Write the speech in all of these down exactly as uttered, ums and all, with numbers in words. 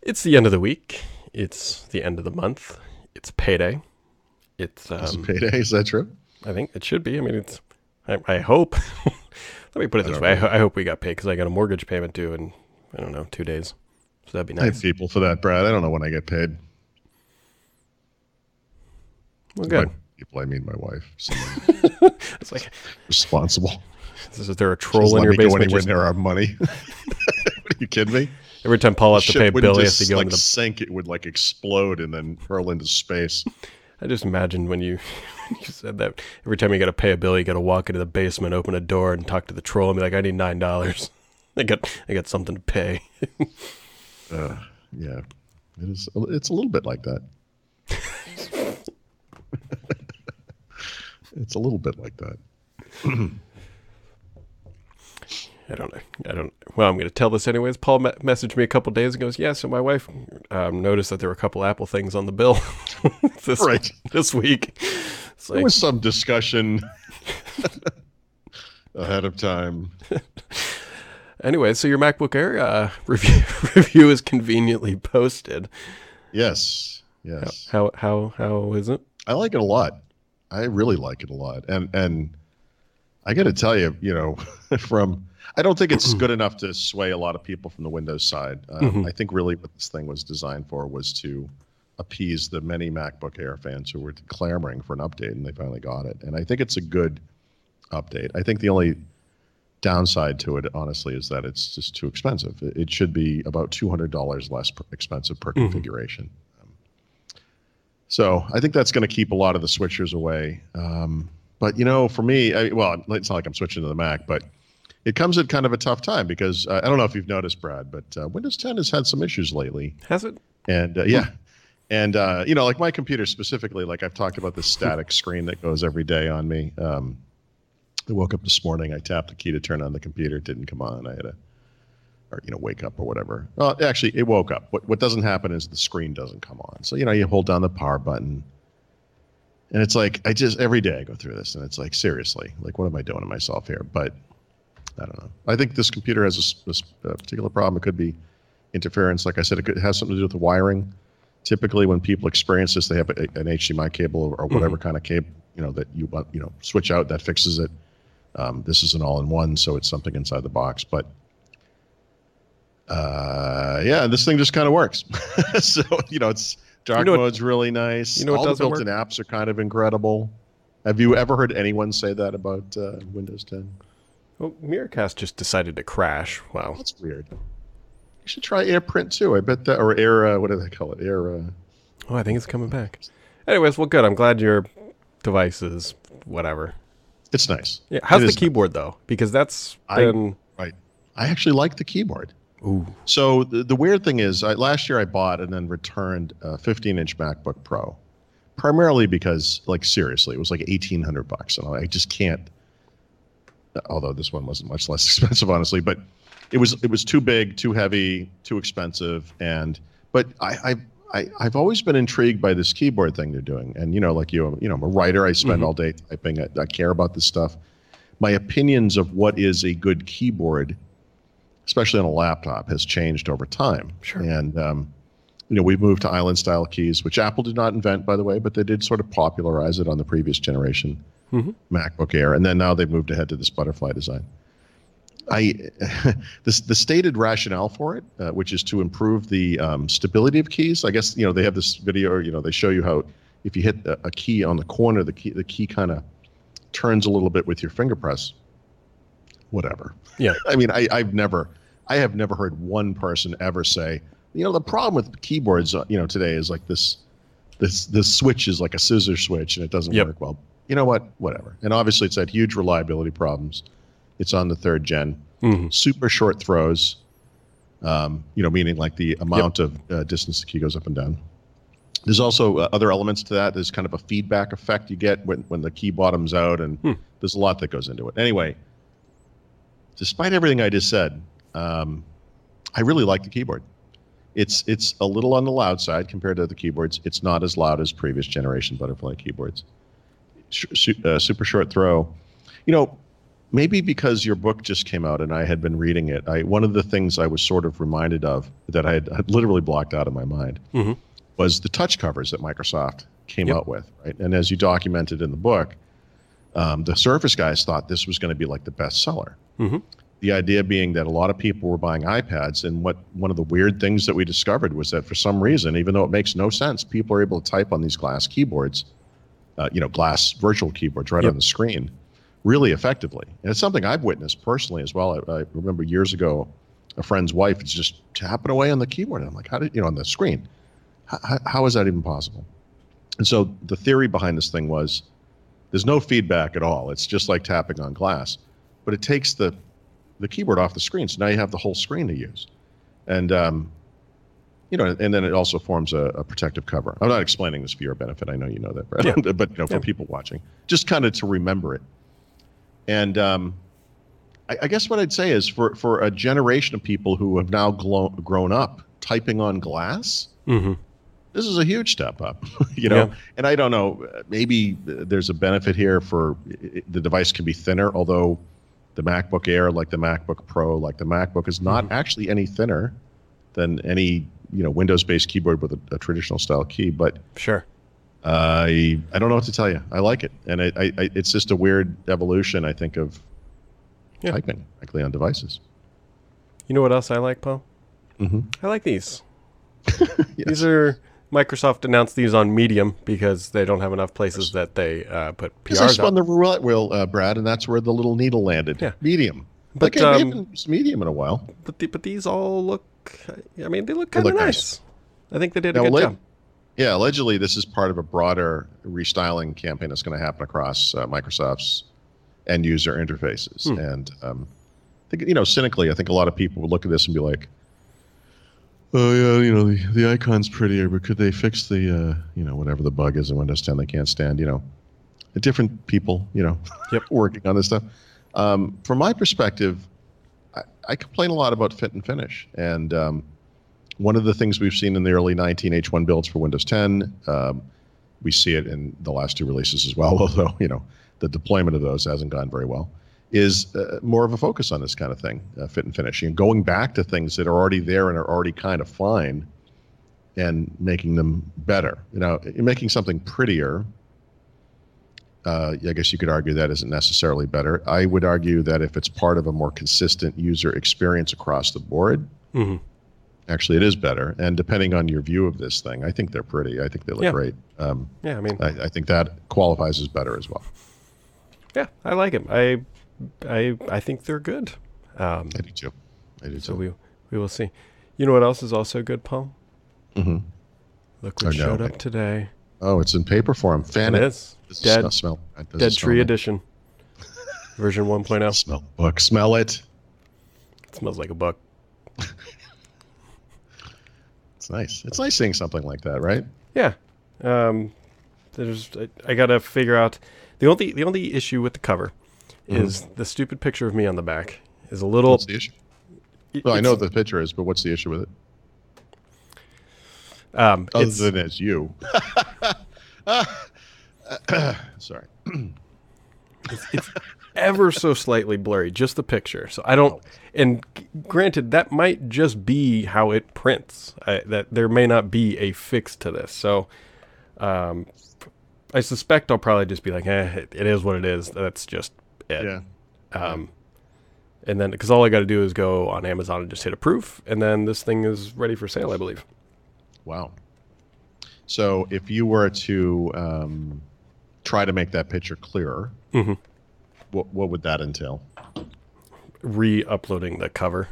It's the end of the week. It's the end of the month. It's payday. It's um, Is it payday? Is that true? I think it should be. I mean, it's. I, I hope. Let me put it I this don't way. I, know. ho- I hope we got paid because I got a mortgage payment due in I don't know two days. So that'd be I have nice. people for that, Brad. I don't know when I get paid. Well, good. By people, I mean my wife. Someone It's like, responsible. is there a Just troll in let your me go basement? anywhere Just, near our money. Are you kidding me? every time Paul has to Ship pay wouldn't Billy, has just to go like into the. sink. It would like explode and then hurl into space. I just imagined when you when you said that. Every time you got to pay a bill, you got to walk into the basement, open a door, and talk to the troll, and be like, "I need nine dollars. I got I got something to pay." Uh, yeah, it is. It's a little bit like that. It's a little bit like that. I don't know. I don't. Well, I'm going to tell this anyways. Paul me- messaged me a couple days ago. Goes, yeah. So my wife um, noticed that there were a couple Apple things on the bill this Right. this week. It's There like, was some discussion ahead of time. anyway, so your MacBook Air uh, review review is conveniently posted. Yes, yes. How how how is it? I like it a lot. I really like it a lot. And and I got to tell you, you know, from I don't think it's good enough to sway a lot of people from the Windows side. Um, Mhm. I think really what this thing was designed for was to appease the many MacBook Air fans who were clamoring for an update, and they finally got it. And I think it's a good update. I think the only downside to it, honestly, is that it's just too expensive. It, it should be about two hundred dollars less per, expensive per Mhm. configuration. Um, so I think that's going to keep a lot of the switchers away. Um, but, you know, for me, I, well, it's not like I'm switching to the Mac, but it comes at kind of a tough time because uh, I don't know if you've noticed, Brad, but uh, Windows ten has had some issues lately. Has it? And uh, yeah. And, uh, you know, like my computer specifically, like I've talked about this static screen that goes every day on me. Um, I woke up this morning, I tapped the key to turn on the computer, it didn't come on. I had to, or, you know, wake up or whatever. Well, actually, it woke up. What, what doesn't happen is the screen doesn't come on. So, you know, you hold down the power button. And it's like, I just, every day I go through this, and it's like, seriously, like, what am I doing to myself here? But I don't know. I think this computer has a, s- a s- a particular problem. It could be interference. Like I said, it could, it has something to do with the wiring. Typically, when people experience this, they have a, an H D M I cable or whatever kind of cable, you know, that you want, you know, switch out that fixes it. Um, this is an all-in-one, so it's something inside the box. But uh, yeah, this thing just kind of works. So you know, it's dark You know what- mode's really nice. you know what All the doesn't built-in apps are kind of incredible. Have you ever heard anyone say that about uh, Windows ten? Well, Miracast just decided to crash. Wow. That's weird. You should try AirPrint too. I bet that, or Air, uh, what do they call it? Air. Uh, Oh, I think it's coming back. Anyways, well, good. I'm glad your device is whatever. it's nice. Yeah. How's It the is keyboard though? Because that's I- been. Right. I actually like the keyboard. Ooh. So the, the weird thing is, I, last year I bought and then returned a fifteen inch MacBook Pro, primarily because, like, seriously, it was like eighteen hundred bucks, and I just can't. Although this one wasn't much less expensive, honestly, but it was it was too big, too heavy, too expensive, and but I. I I, I've always been intrigued by this keyboard thing they're doing. And, you know, like you, you know, I'm a writer. I spend Mhm. all day typing. I, I care about this stuff. My opinions of what is a good keyboard, especially on a laptop, has changed over time. Sure. And, um, you know, we've moved to island-style keys, which Apple did not invent, by the way, but they did sort of popularize it on the previous generation Mhm. MacBook Air. And then now they've moved ahead to this butterfly design. I this the stated rationale for it, uh, which is to improve the um, stability of keys. I guess, you know, they have this video, you know, they show you how if you hit a, a key on the corner, the key the key kind of turns a little bit with your finger press. Whatever. Yeah. I mean, I, I've never, I have never heard one person ever say, you know, the problem with keyboards, uh, you know, today is like this, this this switch is like a scissor switch and it doesn't Yep. work well. You know what? Whatever. And obviously, it's had huge reliability problems. It's on the third gen. Mhm. Super short throws, um, you know, meaning like the amount of uh, distance the key goes up and down. There's also uh, other elements to that. There's kind of a feedback effect you get when, when the key bottoms out, and Hmm. there's a lot that goes into it. Anyway, despite everything I just said, um, I really like the keyboard. It's it's a little on the loud side compared to other keyboards. It's not as loud as previous generation butterfly keyboards. Sh- su- uh, super short throw. You know, maybe because your book just came out and I had been reading it, I one of the things I was sort of reminded of that I had, had literally blocked out of my mind Mm-hmm. was the touch covers that Microsoft came Yep. out with, right? And as you documented in the book, um, the Surface guys thought this was going to be like the best seller. Mm-hmm. The idea being that a lot of people were buying iPads, and what one of the weird things that we discovered was that for some reason, even though it makes no sense, people are able to type on these glass keyboards, uh, you know, glass virtual keyboards right Yep. on the screen, really effectively. And it's something I've witnessed personally as well. I, I remember years ago, a friend's wife is just tapping away on the keyboard, and I'm like, how did you know on the screen? How, how is that even possible? And so the theory behind this thing was, there's no feedback at all. It's just like tapping on glass, but it takes the the keyboard off the screen. So now you have the whole screen to use. And, um, you know, and then it also forms a, a protective cover. I'm not explaining this for your benefit. I know you know that, Brad, Yeah. but, you know, for Yeah. people watching, just kind of to remember it. And um, I, I guess what I'd say is for, for a generation of people who have now glo- grown up typing on glass, Mm-hmm. this is a huge step up, you know, Yeah. and I don't know, maybe there's a benefit here for the device can be thinner, although the MacBook Air, like the MacBook Pro, like the MacBook is not Mhm. actually actually any thinner than any, you know, Windows-based keyboard with a, a traditional style key. But Sure. I I don't know what to tell you. I like it, and I, I, I it's just a weird evolution, I think, of Yeah. typing, frankly, on devices. You know what else I like, Paul? Mm-hmm. I like these. Yes. These are Microsoft announced these on Medium because they don't have enough places that they uh, put Because I P Rs spun out. the roulette wheel, uh, Brad, and that's where the little needle landed. Yeah. Medium. But, But okay, we um, haven't used medium in a while. But the, but these all look. I mean, they look They kind of look nice. nice. I think they did Now, a good leg- job. Yeah, allegedly this is part of a broader restyling campaign that's going to happen across uh, Microsoft's end user interfaces. Hmm. And um, I think, you know, cynically, I think a lot of people would look at this and be like, oh, yeah, you know, the, the icon's prettier, but could they fix the, uh, you know, whatever the bug is in Windows ten they can't stand, you know, different people, you know, Yep. working on this stuff. Um, from my perspective, I, I complain a lot about fit and finish. And um, one of the things we've seen in the early nineteen H one builds for Windows ten, um, we see it in the last two releases as well, although, you know, the deployment of those hasn't gone very well, is uh, more of a focus on this kind of thing, uh, fit and finish, and going back to things that are already there and are already kind of fine and making them better. You know, making something prettier, uh, I guess you could argue that isn't necessarily better. I would argue that if it's part of a more consistent user experience across the board, Mm-hmm. actually it is better. And depending on your view of this thing, I think they're pretty. I think they look Yeah. great. Um, Yeah, I mean, I, I think that qualifies as better as well. yeah, I like them. I, I, I think they're good. Um, I do too. I do so too. we we will see. You know what else is also good, Paul? Mm-hmm. Look I what know. showed up today. Oh, it's in paper form. Fan It it. is Does Dead- it smell, smell does it Dead smell Tree nice? Edition, version one point oh. Smell the book. Smell it. It smells like a book. It's nice. It's nice seeing something like that, right? Yeah. Um, there's I, I gotta figure out the only the only issue with the cover Mhm. is the stupid picture of me on the back is a little. What's the issue? it- Well, I know it's- what the picture is, but what's the issue with it? Um, Other it's, than it's you. Sorry. it's, it's ever so slightly blurry, just the picture. So I don't. And g- granted, that might just be how it prints. I, that there may not be a fix to this. So, um, I suspect I'll probably just be like, eh, it, it is what it is. That's just it. Yeah. Um, and then, because all I got to do is go on Amazon and just hit approve, and then this thing is ready for sale, I believe. Wow. So if you were to um, try to make that picture clearer, Mm-hmm. what what would that entail? Re-uploading the cover.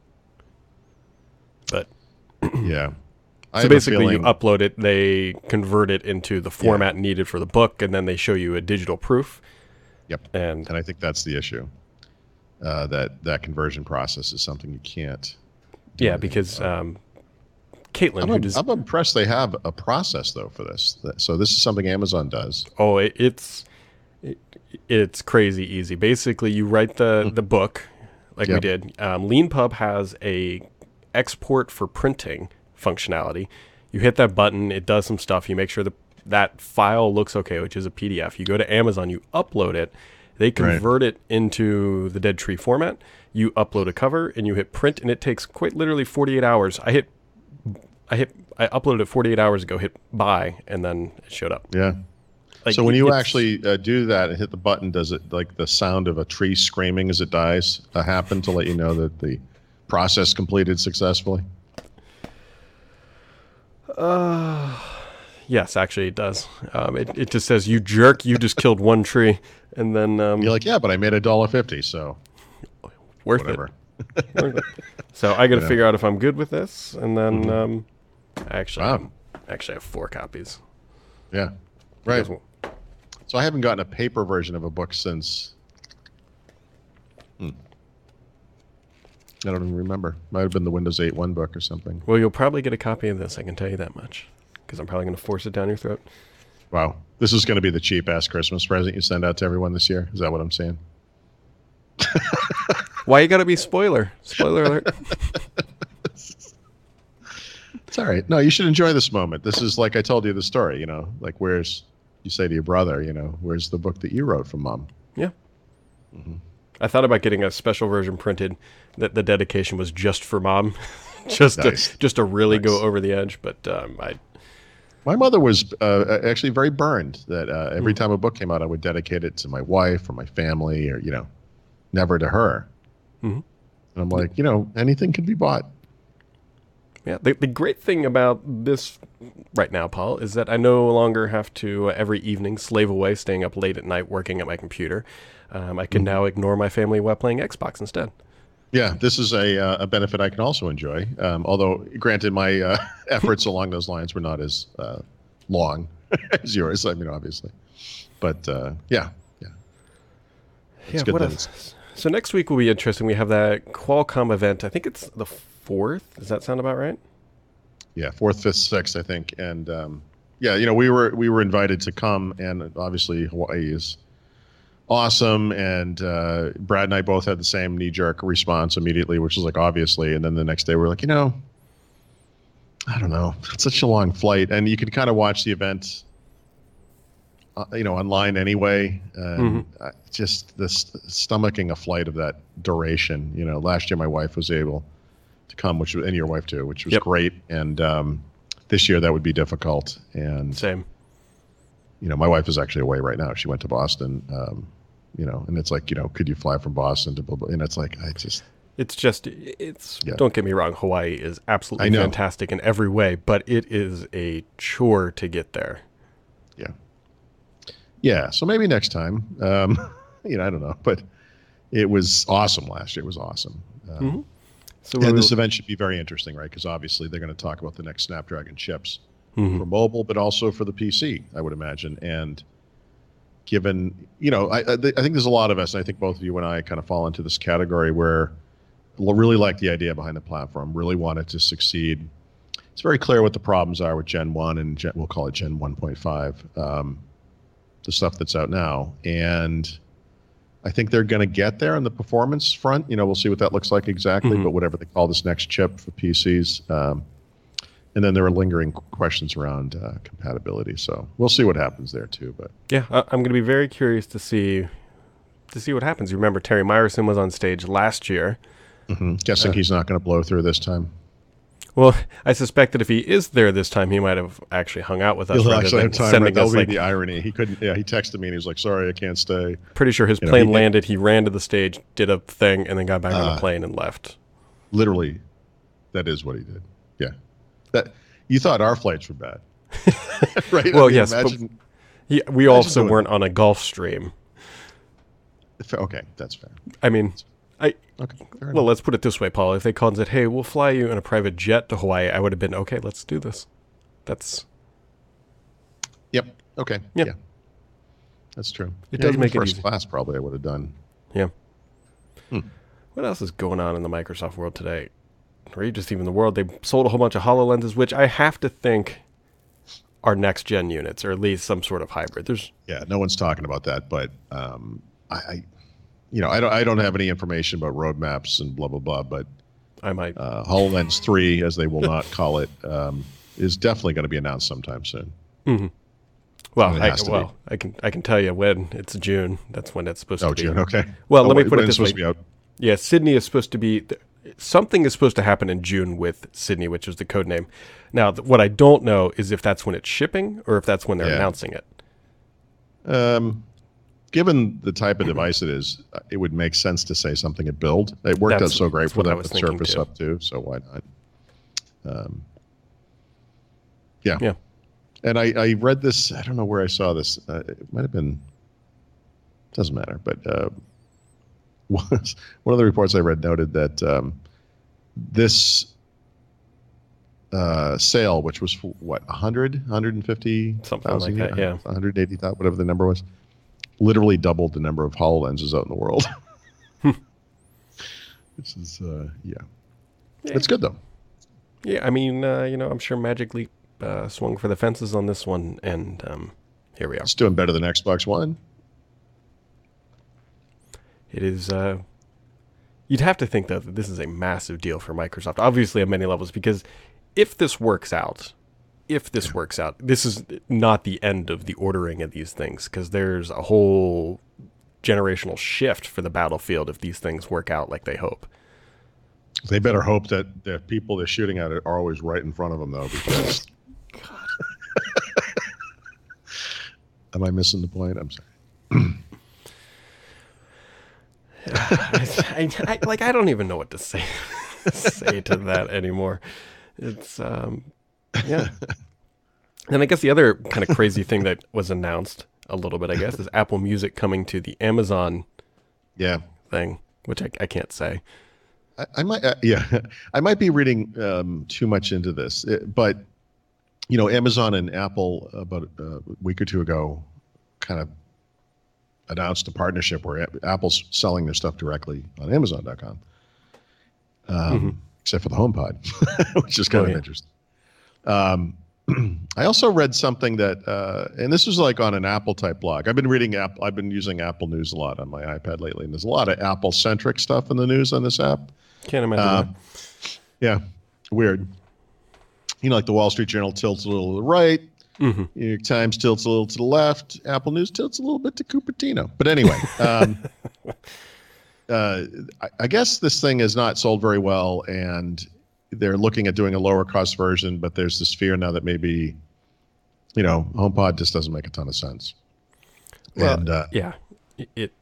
But Yeah. I so have a basically, you feeling- upload it, they convert it into the format needed for the book, and then they show you a digital proof. Yep. And And I think that's the issue. Uh, that that conversion process is something you can't. do yeah, anything because about. um, Caitlin, I'm, who im- does, I'm impressed they have a process though for this. That- So this is something Amazon does. oh, it, it's it, it's crazy easy. Basically, you write the the book like we Yep. did. Um, LeanPub has a export for printing functionality. You hit that button, it does some stuff. You make sure that that file looks okay, which is a P D F. You go to Amazon, you upload it. They convert right. it into the Dead Tree format. You upload a cover and you hit print, and it takes quite literally forty-eight hours. I hit, I hit, I uploaded it forty-eight hours ago. Hit buy, and then it showed up. Yeah. Like, so when you actually uh, do that and hit the button, does it like the sound of a tree screaming as it dies uh, happen to let you know that the process completed successfully? Uh, yes, actually it does. Um, it it just says, "You jerk! You just killed one tree," and then um, you're like, "Yeah, but I made a dollar fifty, so worth whatever." it. Worth it. So I got to figure out if I'm good with this, and then mm-hmm. um, actually, wow. actually I have four copies. Yeah, right. So I haven't gotten a paper version of a book since. Hmm. I don't even remember. Might have been the Windows eight one book or something. Well, you'll probably get a copy of this. I can tell you that much, because I'm probably going to force it down your throat. Wow, this is going to be the cheap ass Christmas present you send out to everyone this year. Is that what I'm saying? Why you got to be spoiler? Spoiler alert. It's all right. No, you should enjoy this moment. This is like I told you the story. You know, like where's. You say to your brother, you know, where's the book that you wrote for Mom? Yeah. Mm-hmm. I thought about getting a special version printed that the dedication was just for Mom, just nice. to just to really nice. go over the edge. But um, I, my mother was uh, actually very burned that uh, every mm-hmm. time a book came out, I would dedicate it to my wife or my family, or you know, never to her. Mm-hmm. And I'm like, you know, anything can be bought. Yeah, the, the great thing about this right now, Paul, is that I no longer have to uh, every evening slave away, staying up late at night working at my computer. Um, I can mm-hmm. now ignore my family while playing Xbox instead. Yeah, this is a uh, a benefit I can also enjoy. Um, although, granted, my uh, efforts along those lines were not as uh, long as yours. I mean, obviously, but uh, yeah, yeah. It's yeah. Good what else? So next week will be interesting. We have that Qualcomm event. I think it's the fourth. Does that sound about right? Yeah, fourth, fifth, sixth, I think. And um, yeah, you know, we were we were invited to come, and obviously Hawaii is awesome. And uh, Brad and I both had the same knee jerk response immediately, which was like obviously. And then the next day we were like, you know, I don't know, it's such a long flight, and you could kind of watch the event, uh, you know, online anyway. And mm-hmm. uh, just the st- stomaching a flight of that duration. You know, last year my wife was able to come, which and your wife too, which was yep. great. And um, this year that would be difficult. And same. You know, my wife is actually away right now. She went to Boston. Um, you know, and it's like, you know, could you fly from Boston to blah, blah, and it's like I just. It's just it's. Yeah. Don't get me wrong. Hawaii is absolutely fantastic in every way, but it is a chore to get there. Yeah. Yeah. So maybe next time. Um, you know, I don't know, but it was awesome last year. It was awesome. Um, mm-hmm. So and this event should be very interesting, right? Because obviously they're going to talk about the next Snapdragon chips mm-hmm. for mobile, but also for the P C, I would imagine. And given, you know, I, I, th- I think there's a lot of us, and I think both of you and I kind of fall into this category where really like the idea behind the platform, really want it to succeed. It's very clear what the problems are with Gen one and Gen, we'll call it Gen one point five, um, the stuff that's out now. And I think they're going to get there on the performance front. You know, we'll see what that looks like exactly, mm-hmm. but whatever they call this next chip for P Cs. Um, and then there are lingering questions around uh, compatibility. So we'll see what happens there too. But yeah, I- I'm going to be very curious to see to see what happens. You remember Terry Myerson was on stage last year. Mm-hmm. Guessing uh, he's not going to blow through this time. Well, I suspect that if he is there this time, he might have actually hung out with us. He'll actually have time. Right? That'll be like, the irony. He couldn't. Yeah, he texted me and he was like, "Sorry, I can't stay." Pretty sure his you plane know, he, landed. He ran to the stage, did a thing, and then got back uh, on the plane and left. Literally, that is what he did. Yeah, that you thought our flights were bad, right? Well, I mean, yes, imagine, but he, we also weren't on a Gulf Stream. Okay, that's fair. I mean. I, okay, well, let's put it this way, Paul. If they called and said, hey, we'll fly you in a private jet to Hawaii, I would have been, okay, let's do this. That's... Yep. Okay. Yep. Yeah. That's true. It yeah, does make it first easy. class probably I would have done. Yeah. Hmm. What else is going on in the Microsoft world today? Or just even the world? They sold a whole bunch of HoloLenses, which I have to think are next-gen units, or at least some sort of hybrid. There's Yeah, no one's talking about that, but um, I... I You know, I don't. I don't have any information about roadmaps and blah blah blah. But I might. Uh, HoloLens three, as they will not call it, um, is definitely going to be announced sometime soon. Mm-hmm. Well, It I, has to well, be. I can I can tell you when it's June. That's when it's supposed Oh, to be. June. Okay. Well, Oh, let me wait, put it when it's this way. supposed to be out. Yeah, Sydney is supposed to be something is supposed to happen in June with Sydney, which is the code name. Now, th- what I don't know is if that's when it's shipping or if that's when they're Yeah. announcing it. Um, given the type of device it is, uh, it would make sense to say something at build. It worked That's- out so great that's for what I them was with thinking, Surface too. Up too. So why not? Um, yeah. Yeah. And I, I read this. I don't know where I saw this. Uh, it might have been. Doesn't matter. But uh, was, one of the reports I read noted that um, this uh, sale, which was for, what one hundred, one hundred fifty Something like that, yeah. one hundred eighty thousand, whatever the number was, literally doubled the number of HoloLenses out in the world. Which is uh, yeah. Yeah. It's good though. Yeah, I mean, uh, you know, I'm sure Magic Leap uh, swung for the fences on this one, and um, here we are. It's doing better than Xbox One. It is. Uh, you'd have to think though that this is a massive deal for Microsoft, obviously on many levels, because if this works out, if this works out, this is not the end of the ordering of these things, because there's a whole generational shift for the Battlefield if these things work out like they hope. They better hope that the people they're shooting at are always right in front of them, though, because. Am I missing the point? I'm sorry. I, I, like I don't even know what to say say to that anymore. It's um, yeah. And I guess the other kind of crazy thing that was announced a little bit, I guess, is Apple Music coming to the Amazon Yeah. thing, which I, I can't say. I, I might, uh, yeah, I might be reading um, too much into this, It- but you know, Amazon and Apple about a week or two ago kind of announced a partnership where A- Apple's selling their stuff directly on Amazon dot com, um, Mm-hmm. except for the HomePod, which is kind Oh, of yeah. interesting. Um, I also read something that, uh, and this was like on an Apple type blog. I've been reading Apple. I've been using Apple News a lot on my iPad lately, and there's a lot of Apple centric stuff in the news on this app. Can't imagine. Uh, that. Yeah, weird. You know, like the Wall Street Journal tilts a little to the right, Mhm. New York Times tilts a little to the left, Apple News tilts a little bit to Cupertino. But anyway, um, uh, I, I guess this thing is not sold very well, and they're looking at doing a lower cost version, but there's this fear now that maybe, you know, HomePod just doesn't make a ton of sense. Well, and uh, yeah, it, it.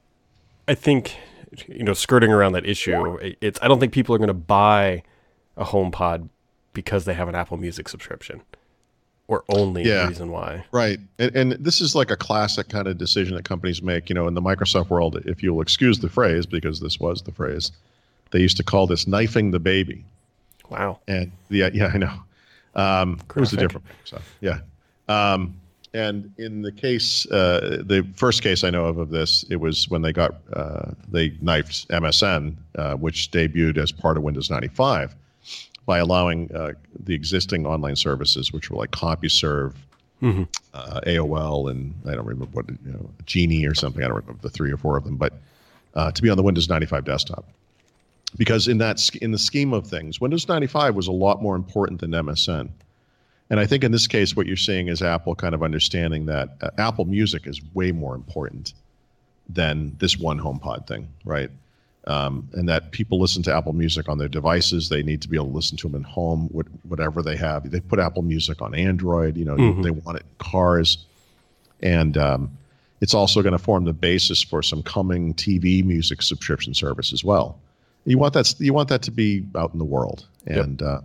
I think, you know, skirting around that issue, it- it's. I don't think people are going to buy a HomePod because they have an Apple Music subscription, or only Yeah. reason why. Right. And, and this is like a classic kind of decision that companies make. You know, in the Microsoft world, if you'll excuse the phrase, because this was the phrase, they used to call this knifing the baby. Wow. And yeah, yeah, I know. Um, it was a Graphic. different so yeah. Um, and in the case, uh, the first case I know of of this, it was when they got, uh, they knifed M S N, uh, which debuted as part of Windows ninety-five. By allowing uh, the existing online services, which were like CompuServe, Mm-hmm. uh, A O L, and I don't remember what, you know, Genie or something. I don't remember the three or four of them, but uh, to be on the Windows ninety-five desktop. Because in that sch- in the scheme of things, Windows ninety-five was a lot more important than M S N. And I think in this case, what you're seeing is Apple kind of understanding that uh, Apple Music is way more important than this one HomePod thing, right? Um, and that people listen to Apple Music on their devices. They need to be able to listen to them at home, what, whatever they have. They put Apple Music on Android. You know, Mhm. they want it in cars, and um, it's also going to form the basis for some coming T V music subscription service as well. You want that. You want that to be out in the world, Yep. and uh,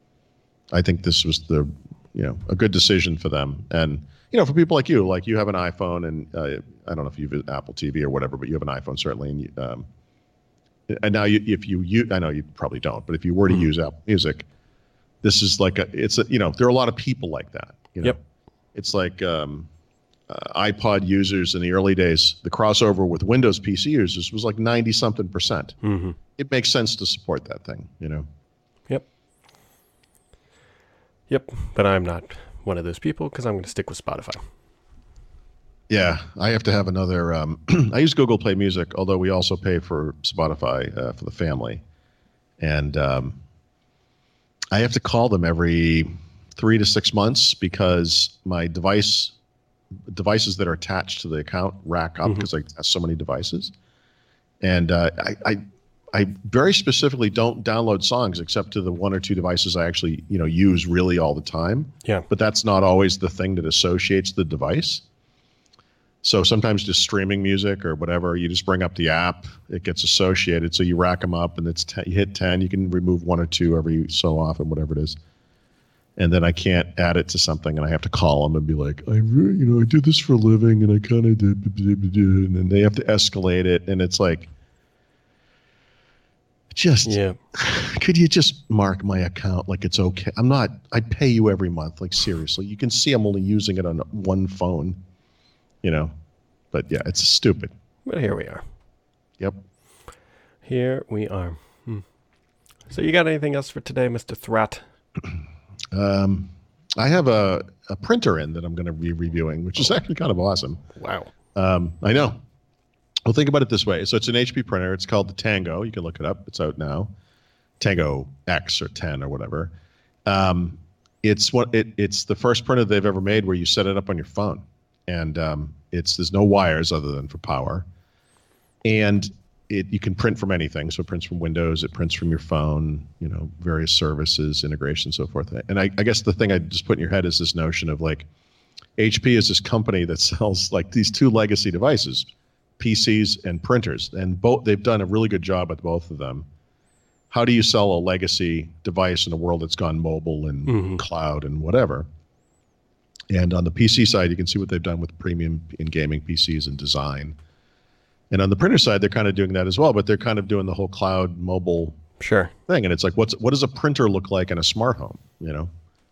I think this was the, you know, a good decision for them. And you know, for people like you, like you have an iPhone, and uh, I don't know if you have Apple T V or whatever, but you have an iPhone certainly, and you, um, and now you, if you use, I know you probably don't, but if you were to Mhm. use Apple Music, this is like a, it's a, you know, there are a lot of people like that. You know? Yep. It's like um, uh, iPod users in the early days, the crossover with Windows P C users was like ninety something percent. Mm-hmm. It makes sense to support that thing, you know? Yep. Yep. But I'm not one of those people because I'm going to stick with Spotify. Yeah, I have to have another. Um, I use Google Play Music, although we also pay for Spotify uh, for the family, and um, I have to call them every three to six months because my device devices that are attached to the account rack up because mm-hmm. I have so many devices. And uh, I, I I very specifically don't download songs except to the one or two devices I actually, you know, use really all the time. Yeah. But that's not always the thing that associates the device. So sometimes just streaming music or whatever, you just bring up the app, it gets associated. So you rack them up and it's ten, you hit ten, you can remove one or two every so often, whatever it is. And then I can't add it to something and I have to call them and be like, I really, you know, I do this for a living and I kind of did, and then they have to escalate it. And it's like, just, yeah. Could you just mark my account like it's okay? I'm not, I pay you every month. Like seriously, you can see I'm only using it on one phone, you know, but yeah, it's stupid. But here we are. Yep. Here we are. Hmm. So you got anything else for today, Mister Thrat? um, I have a, a printer in that I'm going to be reviewing, which is actually kind of awesome. Wow. Um, I know. Well, think about it this way. So it's an H P printer. It's called the Tango. You can look it up. It's out now. Tango X or ten or whatever. Um, it's what it, it's the first printer they've ever made where you set it up on your phone, and um, it's there's no wires other than for power, and it you can print from anything. So it prints from Windows. It prints from your phone. You know, various services, integration, so forth. And I, I guess the thing I just put in your head is this notion of like, H P is this company that sells like these two legacy devices. P Cs and printers, and both they've done a really good job at both of them. How do you sell a legacy device in a world that's gone mobile and mm-hmm. cloud and whatever? And on the P C side, you can see what they've done with premium in gaming P Cs and design. And on the printer side, they're kind of doing that as well, but they're kind of doing the whole cloud mobile sure thing. And it's like, what's what does a printer look like in a smart home? You know,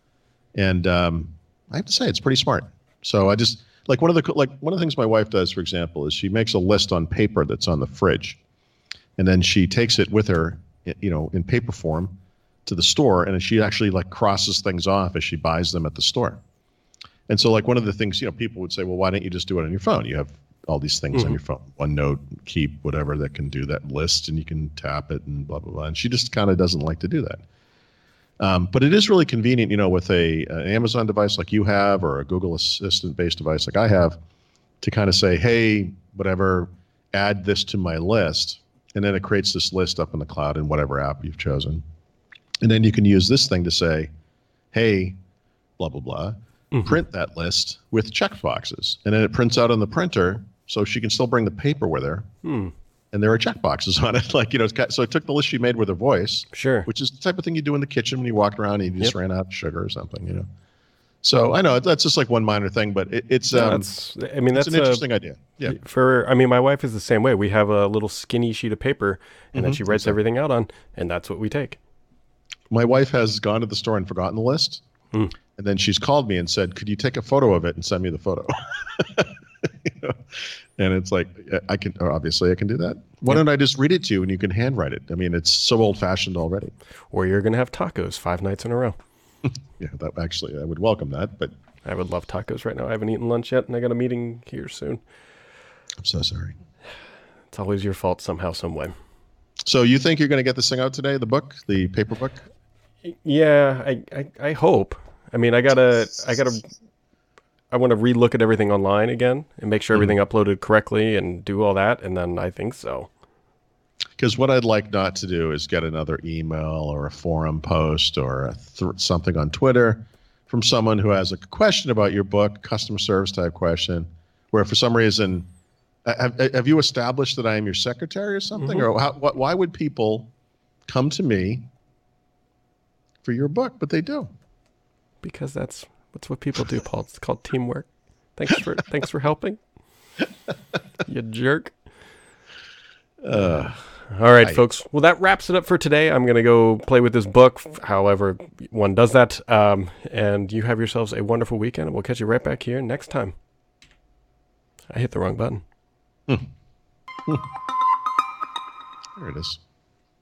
and um, I have to say, it's pretty smart. So I just. Like one of the like one of the things my wife does, for example, is she makes a list on paper that's on the fridge, and then she takes it with her, you know, in paper form, to the store, and she actually like crosses things off as she buys them at the store. And so, like one of the things, you know, people would say, well, why don't you just do it on your phone? You have all these things mm-hmm. on your phone, OneNote, Keep, whatever that can do that list, and you can tap it and blah blah blah. And she just kind of doesn't like to do that. Um, but it is really convenient, you know, with a an Amazon device like you have or a Google Assistant-based device like I have to kind of say, hey, whatever, add this to my list. And then it creates this list up in the cloud in whatever app you've chosen. And then you can use this thing to say, hey, blah, blah, blah, mm-hmm. print that list with checkboxes. And then it prints out on the printer so she can still bring the paper with her. Hmm. And there are checkboxes on it, like, you know, it's got, so it took the list she made with her voice, sure, which is the type of thing you do in the kitchen when you walk around and you just yep. ran out of sugar or something, you know. So I know that's just like one minor thing, but it, it's, no, um, it's, I mean, that's it's an interesting a, idea. Yeah. For, I mean, my wife is the same way. We have a little skinny sheet of paper, and mm-hmm. then she writes exactly. everything out on, and that's what we take. My wife has gone to the store and forgotten the list, mm. and then she's called me and said, "Could you take a photo of it and send me the photo?" You know? And it's like, I can, obviously I can do that. Why don't I just read it to you and you can handwrite it? I mean, it's so old fashioned already. Or you're going to have tacos five nights in a row. Yeah, that actually, I would welcome that, but. I would love tacos right now. I haven't eaten lunch yet and I got a meeting here soon. I'm so sorry. It's always your fault somehow, some way. So you think you're going to get this thing out today, the book, the paper book? Yeah, I, I, I hope. I mean, I gotta, I gotta, I want to relook at everything online again and make sure everything mm-hmm. uploaded correctly and do all that. And then I think so. Because what I'd like not to do is get another email or a forum post or a th- something on Twitter from someone who has a question about your book, customer service type question, where for some reason, have, have you established that I am your secretary or something? Mm-hmm. Or how, what, why would people come to me for your book? But they do. Because that's that's what people do, Paul. It's called teamwork. Thanks for thanks for helping. You jerk. Uh, All right, I, folks. Well, that wraps it up for today. I'm going to go play with this book, however one does that. Um, and you have yourselves a wonderful weekend, and we'll catch you right back here next time. I hit the wrong button. Hmm. Hmm. There it is.